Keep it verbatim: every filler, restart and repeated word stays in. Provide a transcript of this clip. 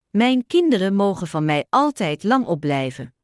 Mijn kinderen mogen van mij altijd lang opblijven.